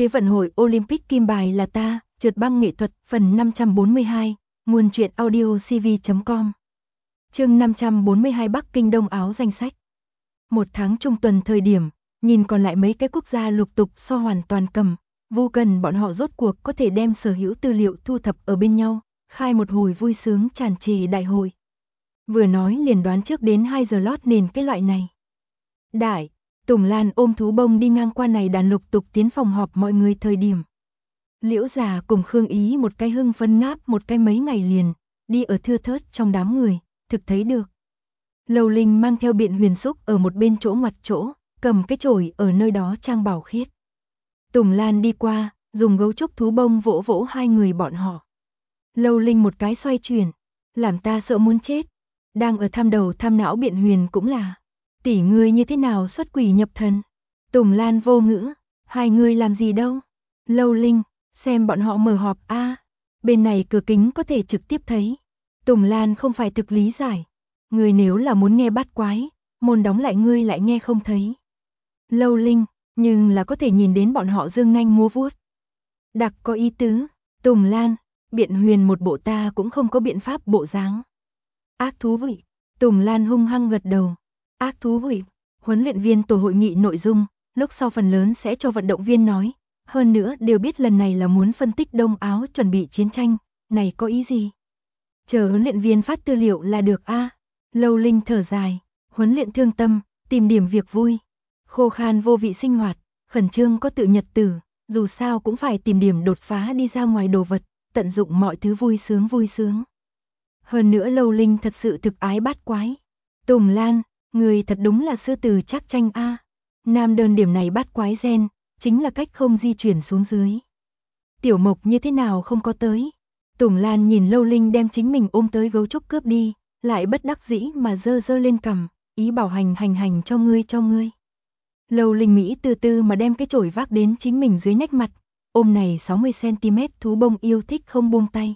Thế vận hội Olympic kim bài là ta, trượt băng nghệ thuật, phần 542, nguồn truyện audio cv.com. Chương 542 Bắc Kinh Đông Áo danh sách. Một tháng trung tuần thời điểm, nhìn còn lại mấy cái quốc gia lục tục so hoàn toàn cầm, vô cần bọn họ rốt cuộc có thể đem sở hữu tư liệu thu thập ở bên nhau, khai một hồi vui sướng tràn trề đại hội. Vừa nói liền đoán trước đến 2 giờ lót nền cái loại này. Đại, Tùng Lan ôm thú bông đi ngang qua này đàn lục tục tiến phòng họp mọi người thời điểm. Liễu già cùng Khương Ý một cái hưng phấn ngáp một cái mấy ngày liền, đi ở thưa thớt trong đám người, thực thấy được. Lầu Linh mang theo Biện Huyền xúc ở một bên chỗ ngoặt chỗ, cầm cái chổi ở nơi đó trang bảo khiết. Tùng Lan đi qua, dùng gấu trúc thú bông vỗ vỗ hai người bọn họ. Lầu Linh một cái xoay chuyển, làm ta sợ muốn chết. Đang ở thăm đầu thăm não Biện Huyền cũng là, tỷ ngươi như thế nào xuất quỷ nhập thần. Tùng Lan vô ngữ, hai người làm gì đâu. Lầu Linh, xem bọn họ mở họp a, bên này cửa kính có thể trực tiếp thấy. Tùng Lan không phải thực lý giải, ngươi nếu là muốn nghe bắt quái, môn đóng lại ngươi lại nghe không thấy. Lầu Linh, nhưng là có thể nhìn đến bọn họ dương nanh múa vuốt. Đặc có ý tứ. Tùng Lan, Biện Huyền một bộ ta cũng không có biện pháp bộ dáng. Ác thú vị. Tùng Lan hung hăng gật đầu. Ác thú vị. Huấn luyện viên tổ hội nghị nội dung, lúc sau phần lớn sẽ cho vận động viên nói. Hơn nữa đều biết lần này là muốn phân tích Đông Áo chuẩn bị chiến tranh. Này có ý gì? Chờ huấn luyện viên phát tư liệu là được a. Lầu Linh thở dài. Huấn luyện thương tâm, tìm điểm việc vui. Khô khan vô vị sinh hoạt, khẩn trương có tự nhật tử. Dù sao cũng phải tìm điểm đột phá đi ra ngoài đồ vật, tận dụng mọi thứ vui sướng vui sướng. Hơn nữa Lầu Linh thật sự thực ái bát quái. Tùng Lan, người thật đúng là sư tử chắc tranh a. Nam đơn điểm này bát quái gen, chính là cách không di chuyển xuống dưới. Tiểu Mộc như thế nào không có tới. Tùng Lan nhìn Lầu Linh đem chính mình ôm tới gấu trúc cướp đi, lại bất đắc dĩ mà dơ dơ lên cằm, ý bảo hành cho ngươi. Lầu Linh Mỹ từ từ mà đem cái chổi vác đến chính mình dưới nách mặt, ôm này 60cm thú bông yêu thích không buông tay.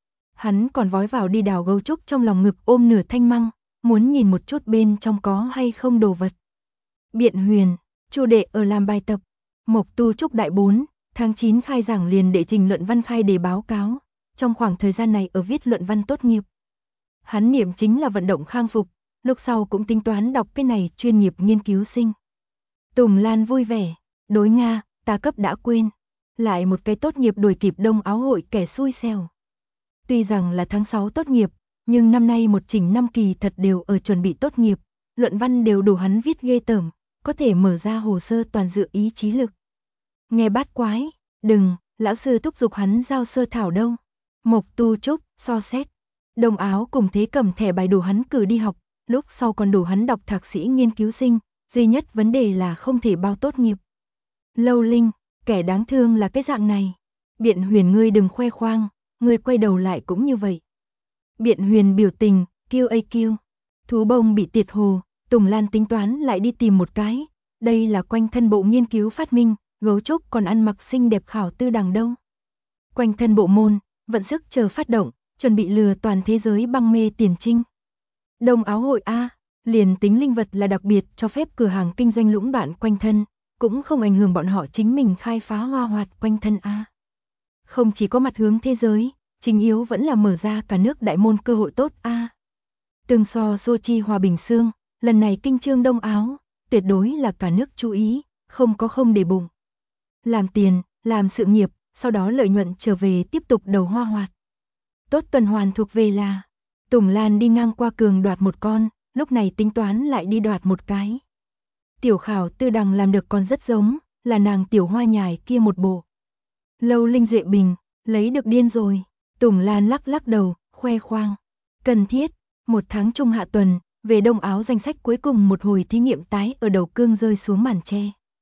Hắn còn vói vào đi đào gấu trúc trong lòng ngực ôm nửa thanh măng, muốn nhìn một chút bên trong có hay không đồ vật. Biện Huyền, Chu đệ ở làm bài tập, Mộc Tu Trúc đại 4, tháng 9 khai giảng liền để trình luận văn khai đề báo cáo, trong khoảng thời gian này ở viết luận văn tốt nghiệp. Hắn niệm chính là vận động khang phục, lúc sau cũng tính toán đọc cái này chuyên nghiệp nghiên cứu sinh. Tùng Lan vui vẻ, đối Nga, ta cấp đã quên, lại một cái tốt nghiệp đuổi kịp Đông Áo hội kẻ xui xẻo. Tuy rằng là tháng 6 tốt nghiệp, nhưng năm nay một chỉnh năm kỳ thật đều ở chuẩn bị tốt nghiệp, luận văn đều đủ hắn viết ghê tởm, có thể mở ra hồ sơ toàn dựa ý chí lực. Nghe bát quái, đừng, lão sư thúc giục hắn giao sơ thảo đâu. Mộc Tu Trúc, so xét. Đông Áo cùng Thế Cẩm thẻ bài đủ hắn cử đi học, lúc sau còn đủ hắn đọc thạc sĩ nghiên cứu sinh, duy nhất vấn đề là không thể bao tốt nghiệp. Lầu Linh, kẻ đáng thương là cái dạng này. Biện Huyền ngươi đừng khoe khoang, ngươi quay đầu lại cũng như vậy. Biện Huyền biểu tình, kiêu. Thú bông bị tiệt hồ, Tùng Lan tính toán lại đi tìm một cái. Đây là quanh thân bộ nghiên cứu phát minh, gấu trúc còn ăn mặc xinh đẹp khảo tư đằng đâu. Quanh thân bộ môn, vận sức chờ phát động, chuẩn bị lừa toàn thế giới băng mê tiền trinh. Đông Áo hội A, liền tính linh vật là đặc biệt cho phép cửa hàng kinh doanh lũng đoạn quanh thân, cũng không ảnh hưởng bọn họ chính mình khai phá hoa hoạt quanh thân A. Không chỉ có mặt hướng thế giới, chính yếu vẫn là mở ra cả nước đại môn cơ hội tốt A. Tương so Sochi Hòa Bình Xương, lần này kinh trương Đông Áo, tuyệt đối là cả nước chú ý, không có không để bụng. Làm tiền, làm sự nghiệp, sau đó lợi nhuận trở về tiếp tục đầu hoa hoạt. Tốt tuần hoàn thuộc về là, Tùng Lan đi ngang qua Cường đoạt một con, lúc này tính toán lại đi đoạt một cái. Tiểu khảo tư đằng làm được còn rất giống, là nàng tiểu hoa nhài kia một bộ. Lầu Linh Duệ Bình, lấy được điên rồi. Tùng Lan lắc đầu, khoe khoang. Cần thiết, một tháng trung hạ tuần, về Đông Áo danh sách cuối cùng một hồi thí nghiệm tái ở đầu cương rơi xuống màn tre.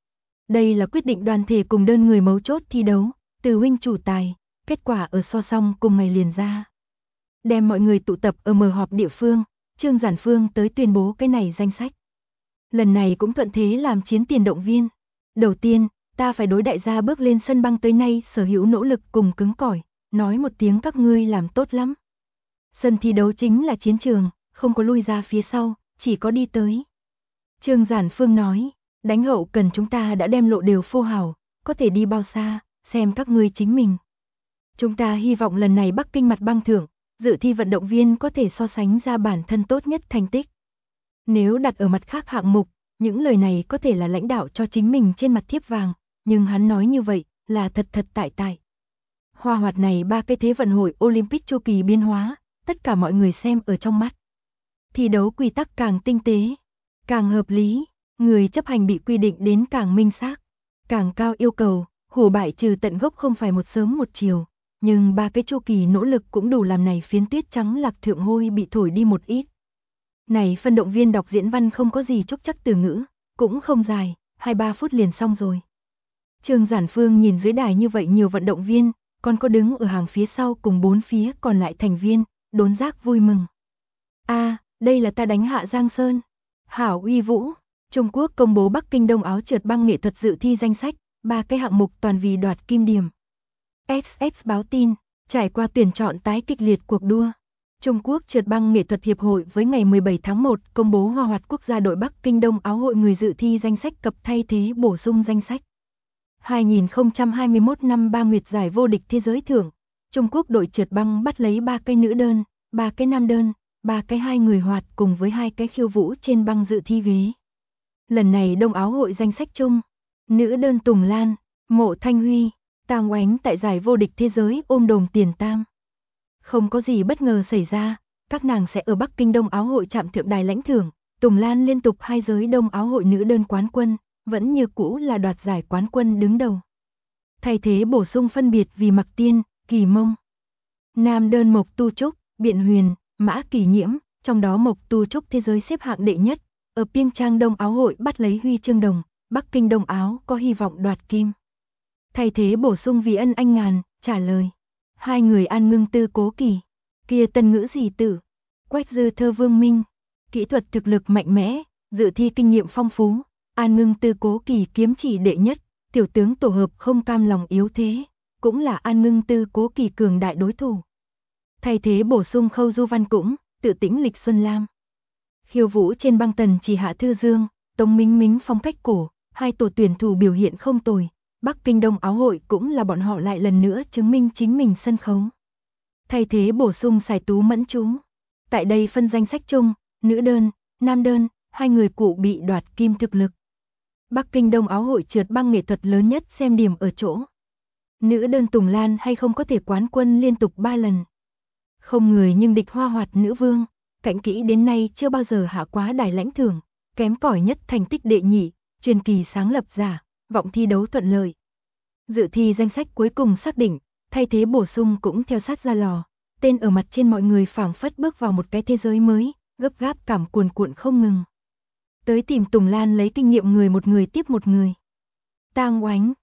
Đây là quyết định đoàn thể cùng đơn người mấu chốt thi đấu, từ huynh chủ tài, kết quả ở so song cùng ngày liền ra. Đem mọi người tụ tập ở mở họp địa phương, Trương Giản Phương tới tuyên bố cái này danh sách. Lần này cũng thuận thế làm chiến tiền động viên. Đầu tiên, ta phải đối đại gia bước lên sân băng tới nay sở hữu nỗ lực cùng cứng cỏi, nói một tiếng các ngươi làm tốt lắm. Sân thi đấu chính là chiến trường, không có lui ra phía sau, chỉ có đi tới. Trương Giản Phương nói, đánh hậu cần chúng ta đã đem lộ đều phô hào, có thể đi bao xa, xem các ngươi chính mình. Chúng ta hy vọng lần này Bắc Kinh mặt băng thưởng, dự thi vận động viên có thể so sánh ra bản thân tốt nhất thành tích. Nếu đặt ở mặt khác hạng mục, những lời này có thể là lãnh đạo cho chính mình trên mặt thiếp vàng, nhưng hắn nói như vậy là thật tại. Hoa hoạt này 3 cái thế vận hội Olympic chu kỳ biến hóa, tất cả mọi người xem ở trong mắt. Thi đấu quy tắc càng tinh tế, càng hợp lý, người chấp hành bị quy định đến càng minh xác, càng cao yêu cầu, hủ bại trừ tận gốc không phải một sớm một chiều, nhưng 3 cái chu kỳ nỗ lực cũng đủ làm này phiến tuyết trắng lạc thượng hôi bị thổi đi một ít. Này phân động viên đọc diễn văn không có gì trúc chắc từ ngữ, cũng không dài, 2-3 phút liền xong rồi. Trương Giản Phương nhìn dưới đài như vậy nhiều vận động viên, còn có đứng ở hàng phía sau cùng 4 phía còn lại thành viên, đốn giác vui mừng. Đây là ta đánh hạ Giang Sơn. Hảo uy vũ. Trung Quốc công bố Bắc Kinh Đông Áo trượt băng nghệ thuật dự thi danh sách, 3 cái hạng mục toàn vì đoạt kim điểm. XX báo tin, trải qua tuyển chọn tái kịch liệt cuộc đua. Trung Quốc trượt băng nghệ thuật hiệp hội với ngày 17 tháng 1 công bố hoa hoạt quốc gia đội Bắc Kinh Đông Áo hội người dự thi danh sách cập thay thế bổ sung danh sách. 2021 năm 3 nguyệt giải vô địch thế giới thưởng, Trung Quốc đội trượt băng bắt lấy 3 cái nữ đơn, 3 cái nam đơn, 3 cái 2 người hoạt cùng với 2 cái khiêu vũ trên băng dự thi ghế. Lần này Đông Áo hội danh sách chung, nữ đơn Tùng Lan, Mộ Thanh Huy, Tang Oánh tại giải vô địch thế giới ôm đồm tiền tam. Không có gì bất ngờ xảy ra, các nàng sẽ ở Bắc Kinh Đông Áo hội chạm thượng đài lãnh thưởng, Tùng Lan liên tục 2 giới Đông Áo hội nữ đơn quán quân, vẫn như cũ là đoạt giải quán quân đứng đầu. Thay thế bổ sung phân biệt vì Mạc Tiên, Kỳ Mông. Nam đơn Mộc Tu Trúc, Biện Huyền, Mã Kỳ Nhiễm, trong đó Mộc Tu Trúc thế giới xếp hạng đệ nhất, ở Pyeongchang Đông Áo hội bắt lấy huy chương đồng, Bắc Kinh Đông Áo có hy vọng đoạt kim. Thay thế bổ sung vì Ân Anh Ngàn, trả lời. 2 người An Ngưng Tư Cố Kỳ, kia Tân Ngữ Dì Tử, Quách Dư Thơ Vương Minh, kỹ thuật thực lực mạnh mẽ, dự thi kinh nghiệm phong phú, An Ngưng Tư Cố Kỳ kiếm chỉ đệ nhất, tiểu tướng tổ hợp không cam lòng yếu thế, cũng là An Ngưng Tư Cố Kỳ cường đại đối thủ. Thay thế bổ sung Khâu Du Văn cũng, Tự Tĩnh Lịch Xuân Lam. Khiêu vũ trên băng tần chỉ Hạ Thư Dương, Tống Mính Mính phong cách cổ, 2 tổ tuyển thủ biểu hiện không tồi. Bắc Kinh Đông Áo hội cũng là bọn họ lại lần nữa chứng minh chính mình sân khấu. Thay thế bổ sung Sài Tú Mẫn Chú. Tại đây phân danh sách chung, nữ đơn, nam đơn, 2 người cụ bị đoạt kim thực lực. Bắc Kinh Đông Áo hội trượt băng nghệ thuật lớn nhất xem điểm ở chỗ. Nữ đơn Tùng Lan hay không có thể quán quân liên tục 3 lần. Không người nhưng địch hoa hoạt nữ vương, Cảnh Kỹ đến nay chưa bao giờ hạ quá đài lãnh thưởng, kém cỏi nhất thành tích đệ nhị, truyền kỳ sáng lập giả, vọng thi đấu thuận lợi. Dự thi danh sách cuối cùng xác định, thay thế bổ sung cũng theo sát ra lò, tên ở mặt trên mọi người phảng phất bước vào một cái thế giới mới, gấp gáp cảm cuồn cuộn không ngừng. Tới tìm Tùng Lan lấy kinh nghiệm người một người tiếp một người. Tang Oánh,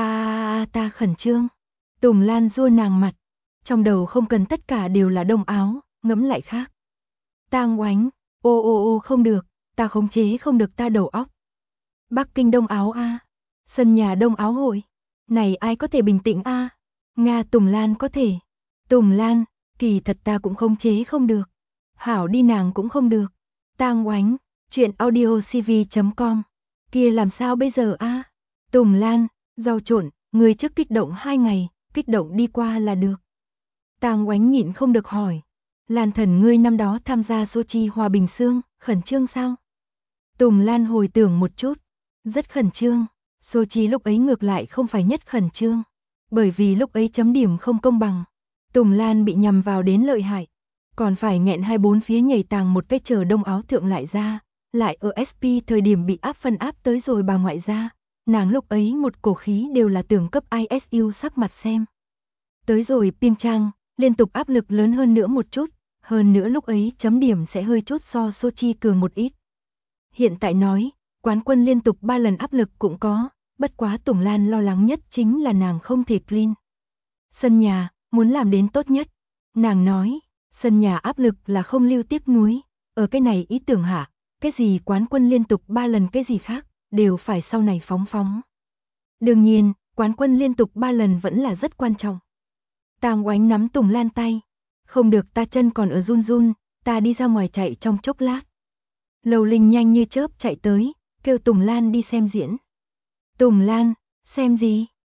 ta khẩn trương. Tùng Lan rua nàng mặt, trong đầu không cần tất cả đều là Đông Áo, ngẫm lại khác. Tang Oánh, ô không được, ta khống chế không được ta đầu óc. Bắc Kinh Đông Áo sân nhà Đông Áo hội, này ai có thể bình tĩnh Nga Tùng Lan có thể. Tùng Lan, kỳ thật ta cũng khống chế không được. Hảo đi nàng cũng không được. Tang Oánh, chuyện audiocv.com. Kia làm sao bây giờ Tùng Lan, rau trộn, người trước kích động 2 ngày, kích động đi qua là được. Tang Oánh nhịn không được hỏi. Lan thần ngươi năm đó tham gia Sochi Hòa Bình Xương, khẩn trương sao? Tùng Lan hồi tưởng một chút. Rất khẩn trương. Sochi lúc ấy ngược lại không phải nhất khẩn trương. Bởi vì lúc ấy chấm điểm không công bằng. Tùng Lan bị nhầm vào đến lợi hại. Còn phải nghẹn 24 phía nhảy tàng một cái chờ Đông Áo thượng lại ra. Lại ở SP thời điểm bị áp phân áp tới rồi bà ngoại ra. Nàng lúc ấy một cổ khí đều là tưởng cấp ISU sắc mặt xem. Tới rồi Pyeongchang, liên tục áp lực lớn hơn nữa một chút. Hơn nữa lúc ấy chấm điểm sẽ hơi chút so Sochi cường một ít. Hiện tại nói, quán quân liên tục 3 lần áp lực cũng có, bất quá Tùng Lan lo lắng nhất chính là nàng không thể clean. Sân nhà, muốn làm đến tốt nhất. Nàng nói, sân nhà áp lực là không lưu tiếc nuối, ở cái này ý tưởng hạ, cái gì quán quân liên tục 3 lần cái gì khác, đều phải sau này phóng phóng. Đương nhiên, quán quân liên tục 3 lần vẫn là rất quan trọng. Tang Oánh nắm Tùng Lan tay. Không được ta chân còn ở run run, ta đi ra ngoài chạy trong chốc lát. Lầu Linh nhanh như chớp chạy tới, kêu Tùng Lan đi xem diễn. Tùng Lan, xem gì?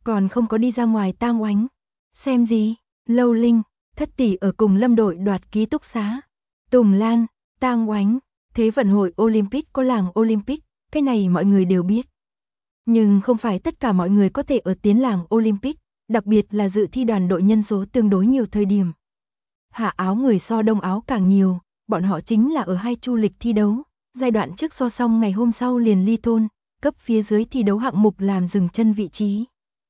Còn không có đi ra ngoài tang oánh. Xem gì? Lâu Linh, Thất tỷ ở cùng Lâm đội đoạt ký túc xá. Tùng Lan, tang oánh, Thế vận hội Olympic có làng Olympic, cái này mọi người đều biết. Nhưng không phải tất cả mọi người có thể ở tiến làng Olympic, đặc biệt là dự thi đoàn đội nhân số tương đối nhiều thời điểm. Hạ áo người so đông áo càng nhiều, bọn họ chính là ở hai chu lịch thi đấu, giai đoạn trước so xong ngày hôm sau liền ly thôn, cấp phía dưới thi đấu hạng mục làm dừng chân vị trí.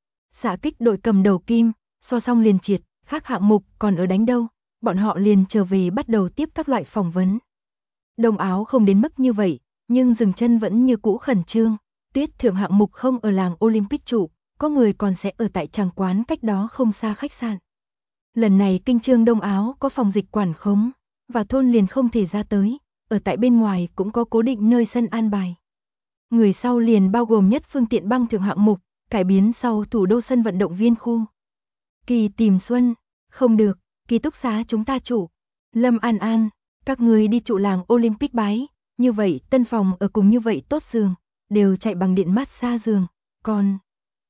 Xạ kích đội cầm đầu kim, so xong liền triệt, khác hạng mục còn ở đánh đâu, bọn họ liền trở về bắt đầu tiếp các loại phỏng vấn. Đông áo không đến mức như vậy, nhưng dừng chân vẫn như cũ khẩn trương, tuyết thượng hạng mục không ở làng Olympic trụ, có người còn sẽ ở tại tràng quán cách đó không xa khách sạn. Lần này kinh trương đông áo có phòng dịch quản khống, và thôn liền không thể ra tới, ở tại bên ngoài cũng có cố định nơi sân an bài. Người sau liền bao gồm nhất phương tiện băng thượng hạng mục, cải biến sau thủ đô sân vận động viên khu. Kỳ tìm Xuân, không được, ký túc xá chúng ta trụ. Lâm An An, các người đi trụ làng Olympic bái, như vậy tân phòng ở cùng như vậy tốt giường, đều chạy bằng điện massage giường, còn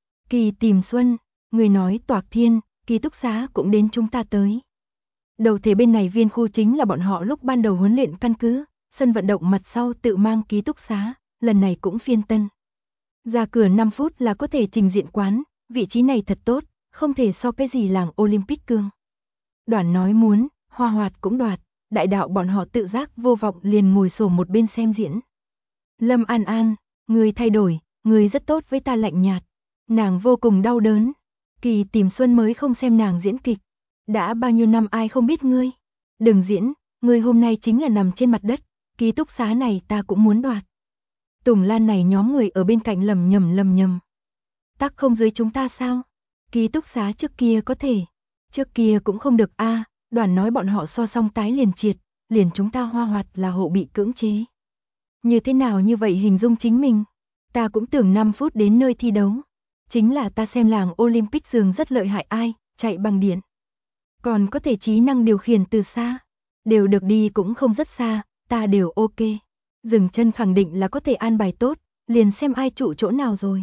Kỳ tìm Xuân, người nói Toạc Thiên, ký túc xá cũng đến chúng ta tới. Đầu thế bên này viên khu chính là bọn họ lúc ban đầu huấn luyện căn cứ, sân vận động mặt sau tự mang ký túc xá, lần này cũng phiên tân. Ra cửa 5 phút là có thể trình diện quán, vị trí này thật tốt, không thể so cái gì làng Olympic cương. Đoàn nói muốn, Hoa Hoạt cũng đoạt, đại đạo bọn họ tự giác vô vọng liền ngồi sổ một bên xem diễn. Lâm An An, người thay đổi, người rất tốt với ta lạnh nhạt. Nàng vô cùng đau đớn. Kỳ tìm Xuân mới không xem nàng diễn kịch. Đã bao nhiêu năm ai không biết ngươi. Đừng diễn, ngươi hôm nay chính là nằm trên mặt đất. Ký túc xá này ta cũng muốn đoạt. Tùng Lan này nhóm người ở bên cạnh lầm nhầm. Tắc không dưới chúng ta sao? Ký túc xá trước kia có thể. Trước kia cũng không được a. Đoàn nói bọn họ so xong tái liền triệt. Liền chúng ta Hoa Hoạt là hộ bị cưỡng chế. Như thế nào như vậy hình dung chính mình? Ta cũng tưởng 5 phút đến nơi thi đấu. Chính là ta xem làng Olympic giường rất lợi hại ai, chạy bằng điện. Còn có thể trí năng điều khiển từ xa. Đều được đi cũng không rất xa, ta đều ok. Dừng chân khẳng định là có thể an bài tốt, liền xem ai trụ chỗ nào rồi.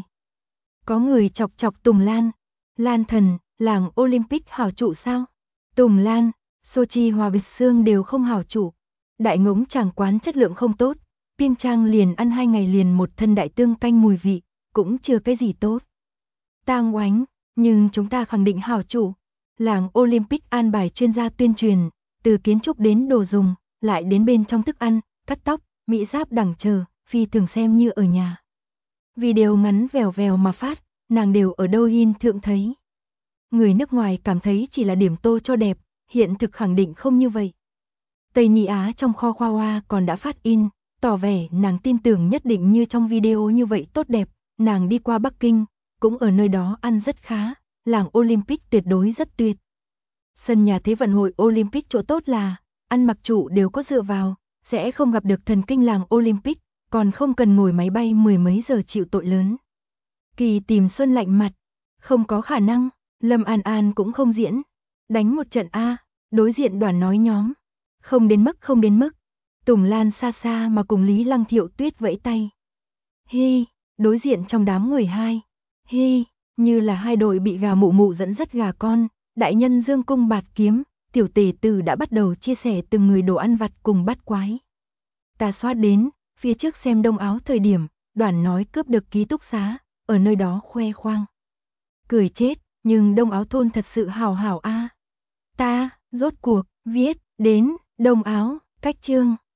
Có người chọc chọc Tùng Lan. Lan thần, làng Olympic hảo trụ sao? Tùng Lan, Sochi Hòa Việt Sương đều không hảo trụ. Đại ngỗng chàng quán chất lượng không tốt. Piêng Trang liền ăn 2 ngày liền một thân đại tương canh mùi vị, cũng chưa cái gì tốt. Tang oánh, nhưng chúng ta khẳng định hảo chủ. Làng Olympic an bài chuyên gia tuyên truyền, từ kiến trúc đến đồ dùng, lại đến bên trong thức ăn, cắt tóc, mỹ giáp đẳng chờ, phi thường xem như ở nhà. Video ngắn vèo vèo mà phát, nàng đều ở Douyin thượng thấy. Người nước ngoài cảm thấy chỉ là điểm tô cho đẹp, hiện thực khẳng định không như vậy. Tây Ni Á trong kho khoa hoa còn đã phát in, tỏ vẻ nàng tin tưởng nhất định như trong video như vậy tốt đẹp, nàng đi qua Bắc Kinh, cũng ở nơi đó ăn rất khá, làng Olympic tuyệt đối rất tuyệt. Sân nhà Thế vận hội Olympic chỗ tốt là, ăn mặc trụ đều có dựa vào, sẽ không gặp được thần kinh làng Olympic, còn không cần ngồi máy bay 10 mấy giờ chịu tội lớn. Kỳ tìm Xuân lạnh mặt, không có khả năng, Lâm An An cũng không diễn, đánh một trận A, đối diện đoàn nói nhóm, không đến mức. Tùng Lan xa xa mà cùng Lý Lăng Thiệu Tuyết vẫy tay. Hi, đối diện trong đám người hai. Hi, như là hai đội bị gà mụ mụ dẫn dắt gà con, đại nhân dương cung bạt kiếm, tiểu tể tử đã bắt đầu chia sẻ từng người đồ ăn vặt cùng bắt quái. Ta soát đến, phía trước xem đông áo thời điểm, đoàn nói cướp được ký túc xá, ở nơi đó khoe khoang. Cười chết, nhưng đông áo thôn thật sự hào hảo a. Ta, rốt cuộc, viết, đến, đông áo, cách chương.